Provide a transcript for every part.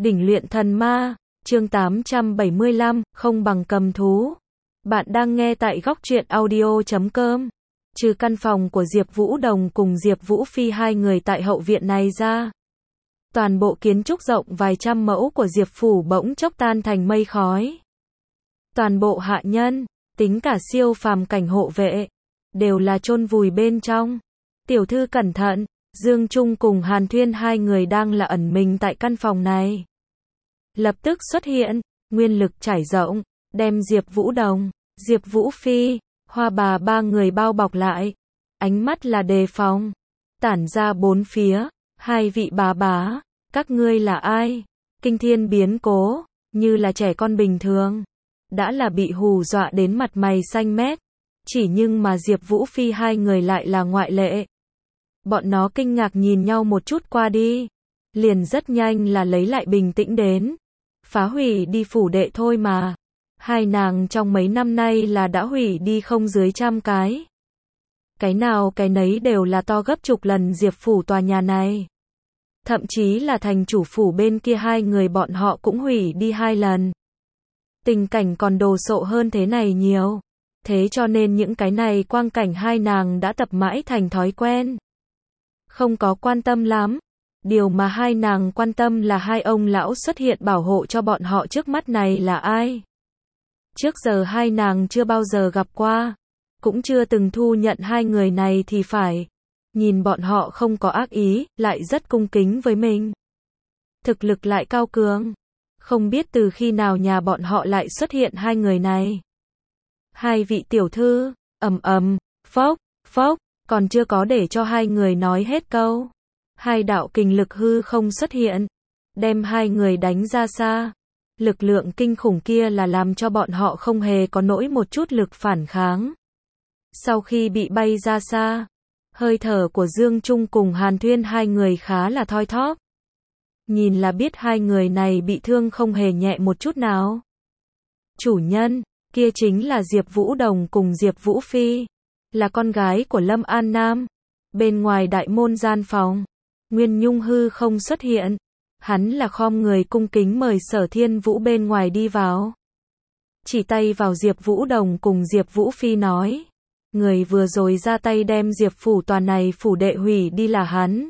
Đỉnh luyện thần ma, chương 875, không bằng cầm thú. Bạn đang nghe tại góc truyện audio.com. Trừ căn phòng của Diệp Vũ Đồng cùng Diệp Vũ Phi hai người tại hậu viện này ra, toàn bộ kiến trúc rộng vài trăm mẫu của Diệp phủ bỗng chốc tan thành mây khói. Toàn bộ hạ nhân, tính cả siêu phàm cảnh hộ vệ, đều là chôn vùi bên trong. Tiểu thư cẩn thận, Dương Trung cùng Hàn Thuyên hai người đang là ẩn mình tại căn phòng này. Lập tức xuất hiện, nguyên lực trải rộng, đem Diệp Vũ Đồng, Diệp Vũ Phi, Hoa Bà ba người bao bọc lại. Ánh mắt là đề phòng, tản ra bốn phía. Hai vị bá, các ngươi là ai? Kinh thiên biến cố, như là trẻ con bình thường. Đã là bị hù dọa đến mặt mày xanh mét. Chỉ nhưng mà Diệp Vũ Phi hai người lại là ngoại lệ. Bọn nó kinh ngạc nhìn nhau một chút qua đi, liền rất nhanh là lấy lại bình tĩnh đến. Phá hủy đi phủ đệ thôi mà. Hai nàng trong mấy năm nay là đã hủy đi không dưới 100 cái. Cái nào cái nấy đều là to gấp chục lần Diệp phủ tòa nhà này. Thậm chí là thành chủ phủ bên kia hai người bọn họ cũng hủy đi 2 lần. Tình cảnh còn đồ sộ hơn thế này nhiều. Thế cho nên những cái này quang cảnh hai nàng đã tập mãi thành thói quen. Không có quan tâm lắm. Điều mà hai nàng quan tâm là hai ông lão xuất hiện bảo hộ cho bọn họ trước mắt này là ai. Trước giờ hai nàng chưa bao giờ gặp qua, cũng chưa từng thu nhận hai người này thì phải. Nhìn bọn họ không có ác ý, lại rất cung kính với mình. Thực lực lại cao cường. Không biết từ khi nào nhà bọn họ lại xuất hiện hai người này. Hai vị tiểu thư, phốc, còn chưa có để cho hai người nói hết câu. Hai đạo kình lực hư không xuất hiện, đem hai người đánh ra xa. Lực lượng kinh khủng kia là làm cho bọn họ không hề có nỗi một chút lực phản kháng. Sau khi bị bay ra xa, hơi thở của Dương Trung cùng Hàn Thuyên hai người khá là thoi thóp. Nhìn là biết hai người này bị thương không hề nhẹ một chút nào. Chủ nhân, kia chính là Diệp Vũ Đồng cùng Diệp Vũ Phi, là con gái của Lâm An Nam. Bên ngoài đại môn gian phòng, Nguyên Nhung hư không xuất hiện. Hắn là khom người cung kính mời Sở Thiên Vũ bên ngoài đi vào. Chỉ tay vào Diệp Vũ Đồng cùng Diệp Vũ Phi nói. Người vừa rồi ra tay đem Diệp phủ tòa này phủ đệ hủy đi là hắn.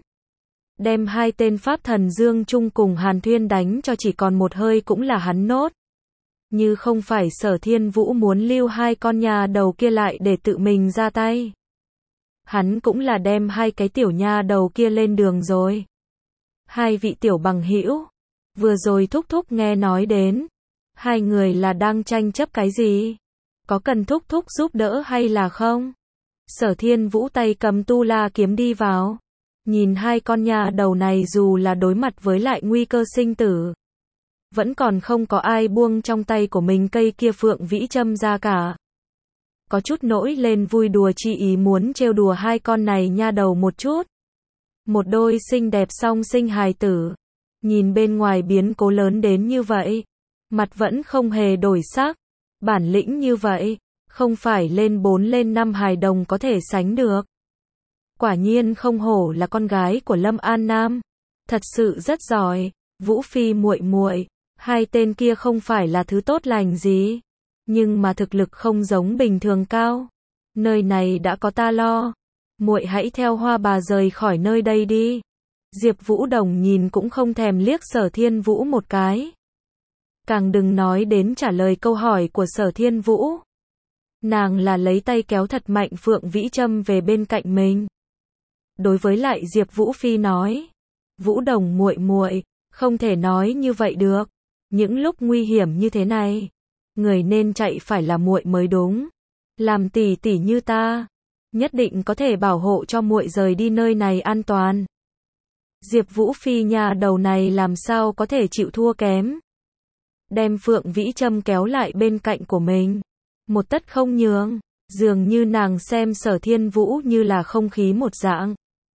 Đem hai tên pháp thần Dương Trung cùng Hàn Thuyên đánh cho chỉ còn một hơi cũng là hắn nốt. Như không phải Sở Thiên Vũ muốn lưu hai con nhà đầu kia lại để tự mình ra tay. Hắn cũng là đem hai cái tiểu nha đầu kia lên đường rồi. Hai vị tiểu bằng hữu, vừa rồi thúc thúc nghe nói đến. Hai người là đang tranh chấp cái gì? Có cần thúc thúc giúp đỡ hay là không? Sở Thiên Vũ tay cầm tu la kiếm đi vào. Nhìn hai con nhà đầu này dù là đối mặt với lại nguy cơ sinh tử, vẫn còn không có ai buông trong tay của mình cây kia phượng vĩ châm ra cả. Có chút nỗi lên vui đùa chi ý muốn trêu đùa hai con này nha đầu một chút. Một đôi xinh đẹp song sinh hài tử. Nhìn bên ngoài biến cố lớn đến như vậy, mặt vẫn không hề đổi sắc. Bản lĩnh như vậy, không phải lên 4 lên 5 hài đồng có thể sánh được. Quả nhiên không hổ là con gái của Lâm An Nam. Thật sự rất giỏi. Vũ Phi muội muội, hai tên kia không phải là thứ tốt lành gì, nhưng mà thực lực không giống bình thường cao. Nơi này đã có ta lo. Muội hãy theo Hoa Bà rời khỏi nơi đây đi. Diệp Vũ Đồng nhìn cũng không thèm liếc Sở Thiên Vũ một cái. Càng đừng nói đến trả lời câu hỏi của Sở Thiên Vũ. Nàng là lấy tay kéo thật mạnh phượng vĩ châm về bên cạnh mình. Đối với lại Diệp Vũ Phi nói, Vũ Đồng muội muội, không thể nói như vậy được. Những lúc nguy hiểm như thế này, người nên chạy phải là muội mới đúng. Làm tỷ tỷ như ta, nhất định có thể bảo hộ cho muội rời đi nơi này an toàn. Diệp Vũ Phi nhà đầu này làm sao có thể chịu thua kém. Đem phượng vĩ châm kéo lại bên cạnh của mình, một tấc không nhường. Dường như nàng xem Sở Thiên Vũ như là không khí một dạng,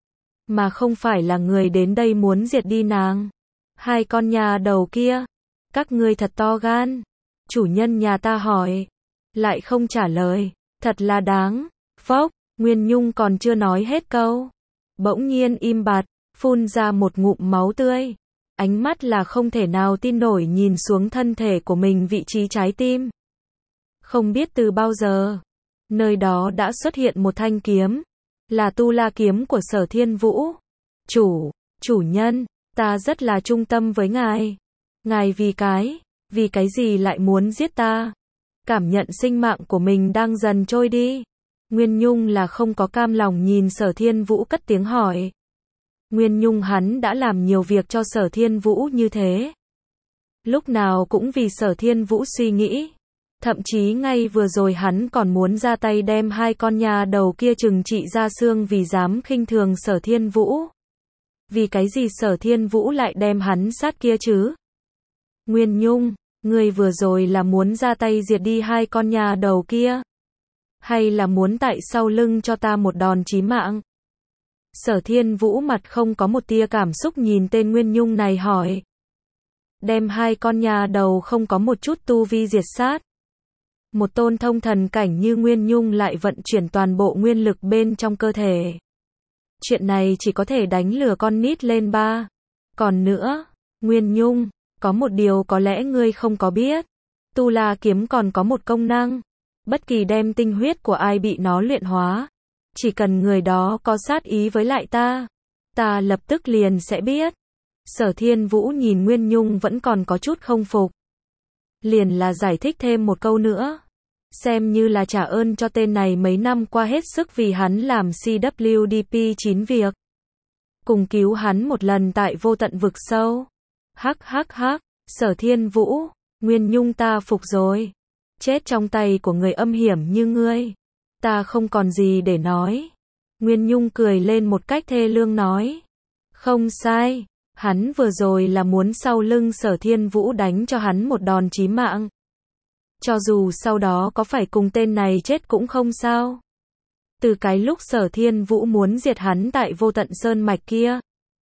mà không phải là người đến đây muốn diệt đi nàng. Hai con nhà đầu kia, các ngươi thật to gan. Chủ nhân nhà ta hỏi, lại không trả lời, thật là đáng. Phốc, Nguyên Nhung còn chưa nói hết câu, bỗng nhiên im bặt, phun ra một ngụm máu tươi. ánh mắt là không thể nào tin nổi nhìn xuống thân thể của mình vị trí trái tim. Không biết từ bao giờ, nơi đó đã xuất hiện một thanh kiếm, là tu la kiếm của Sở Thiên Vũ. Chủ nhân, ta rất là trung tâm với ngài. Ngài vì cái gì lại muốn giết ta? Cảm nhận sinh mạng của mình đang dần trôi đi. Nguyên Nhung là không có cam lòng nhìn Sở Thiên Vũ cất tiếng hỏi. Nguyên Nhung hắn đã làm nhiều việc cho Sở Thiên Vũ như thế. Lúc nào cũng vì Sở Thiên Vũ suy nghĩ. Thậm chí ngay vừa rồi hắn còn muốn ra tay đem hai con nhà đầu kia trừng trị ra xương vì dám khinh thường Sở Thiên Vũ. Vì cái gì Sở Thiên Vũ lại đem hắn sát kia chứ? Nguyên Nhung, ngươi vừa rồi là muốn ra tay diệt đi hai con nhà đầu kia? Hay là muốn tại sau lưng cho ta một đòn chí mạng? Sở Thiên Vũ mặt không có một tia cảm xúc nhìn tên Nguyên Nhung này hỏi. Đem hai con nhà đầu không có một chút tu vi diệt sát. Một tôn thông thần cảnh như Nguyên Nhung lại vận chuyển toàn bộ nguyên lực bên trong cơ thể. Chuyện này chỉ có thể đánh lừa con nít lên ba. Còn nữa, Nguyên Nhung, có một điều có lẽ ngươi không có biết. Tu La kiếm còn có một công năng. Bất kỳ đem tinh huyết của ai bị nó luyện hóa. Chỉ cần người đó có sát ý với lại ta lập tức liền sẽ biết. Sở Thiên Vũ nhìn Nguyên Nhung vẫn còn có chút không phục. Liền là giải thích thêm một câu nữa. Xem như là trả ơn cho tên này mấy năm qua hết sức vì hắn làm CWDP 9 việc. Cùng cứu hắn một lần tại vô tận vực sâu. Hắc, Sở Thiên Vũ, Nguyên Nhung ta phục rồi. Chết trong tay của người âm hiểm như ngươi. Ta không còn gì để nói. Nguyên Nhung cười lên một cách thê lương nói. Không sai, hắn vừa rồi là muốn sau lưng Sở Thiên Vũ đánh cho hắn một đòn chí mạng. Cho dù sau đó có phải cùng tên này chết cũng không sao. Từ cái lúc Sở Thiên Vũ muốn diệt hắn tại vô tận sơn mạch kia.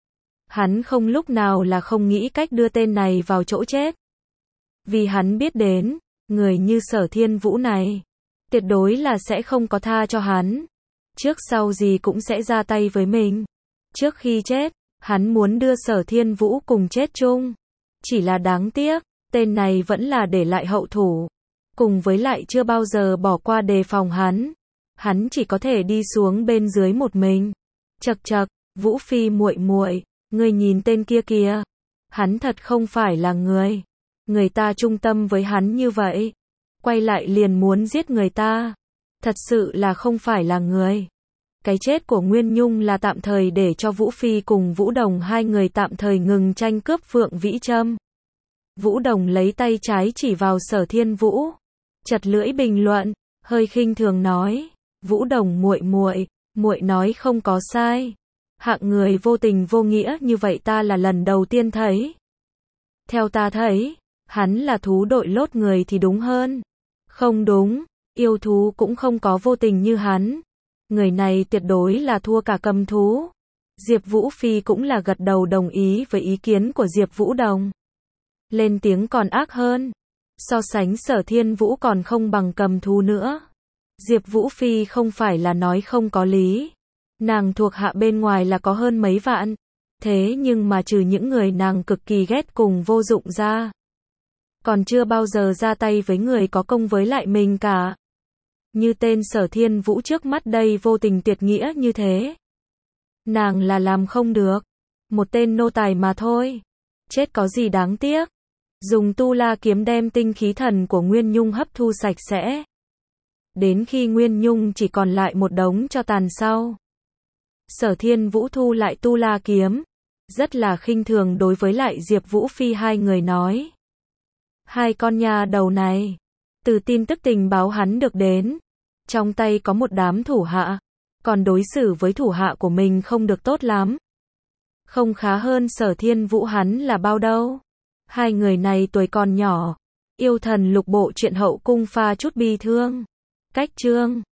Hắn không lúc nào là không nghĩ cách đưa tên này vào chỗ chết. Vì hắn biết đến, người như Sở Thiên Vũ này, tuyệt đối là sẽ không có tha cho hắn. Trước sau gì cũng sẽ ra tay với mình. Trước khi chết, hắn muốn đưa Sở Thiên Vũ cùng chết chung. Chỉ là đáng tiếc, tên này vẫn là để lại hậu thủ. Cùng với lại chưa bao giờ bỏ qua đề phòng hắn. Hắn chỉ có thể đi xuống bên dưới một mình. Chậc, Vũ Phi muội muội, ngươi nhìn tên kia kìa. Hắn thật không phải là người. Người ta trung tâm với hắn như vậy. Quay lại liền muốn giết người ta. Thật sự là không phải là người. Cái chết của Nguyên Nhung là tạm thời để cho Vũ Phi cùng Vũ Đồng hai người tạm thời ngừng tranh cướp Phượng Vĩ Trâm. Vũ Đồng lấy tay trái chỉ vào Sở Thiên Vũ. Chật lưỡi bình luận, hơi khinh thường nói. Vũ Đồng muội nói không có sai. Hạng người vô tình vô nghĩa như vậy ta là lần đầu tiên thấy. Theo ta thấy, hắn là thú đội lốt người thì đúng hơn. Không đúng, yêu thú cũng không có vô tình như hắn. Người này tuyệt đối là thua cả cầm thú. Diệp Vũ Phi cũng là gật đầu đồng ý với ý kiến của Diệp Vũ Đồng. Lên tiếng còn ác hơn. So sánh Sở Thiên Vũ còn không bằng cầm thú nữa. Diệp Vũ Phi không phải là nói không có lý. Nàng thuộc hạ bên ngoài là có hơn mấy vạn. Thế nhưng mà trừ những người nàng cực kỳ ghét cùng vô dụng ra. Còn chưa bao giờ ra tay với người có công với lại mình cả. Như tên Sở Thiên Vũ trước mắt đây vô tình tuyệt nghĩa như thế. Nàng là làm không được. Một tên nô tài mà thôi. Chết có gì đáng tiếc. Dùng tu la kiếm đem tinh khí thần của Nguyên Nhung hấp thu sạch sẽ. Đến khi Nguyên Nhung chỉ còn lại một đống tro tàn sau. Sở Thiên Vũ thu lại tu la kiếm. Rất là khinh thường đối với lại Diệp Vũ Phi hai người nói. Hai con nhà đầu này. Từ tin tức tình báo hắn được đến. Trong tay có một đám thủ hạ. Còn đối xử với thủ hạ của mình không được tốt lắm. Không khá hơn Sở Thiên Vũ hắn là bao đâu. Hai người này tuổi còn nhỏ. Yêu thần lục bộ truyện hậu cung pha chút bi thương. Cách chương